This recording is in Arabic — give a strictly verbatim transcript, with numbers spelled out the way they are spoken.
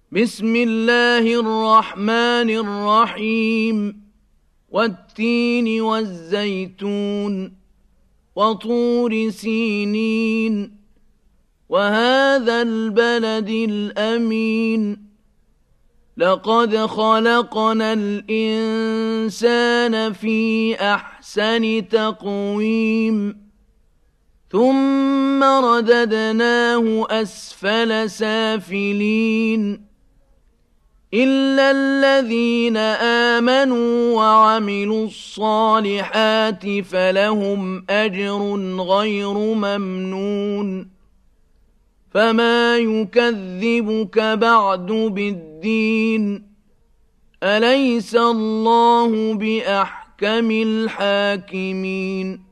بسم الله الرحمن الرحيم والتين والزيتون وطور سينين وهذا البلد الأمين لقد خلقنا الإنسان في أحسن تقويم ثم رددناه أسفل سافلين إلا الذين آمنوا وعملوا الصالحات فلهم أجر غير ممنون فما يكذبك بعد بالدين أليس الله بأحكم الحاكمين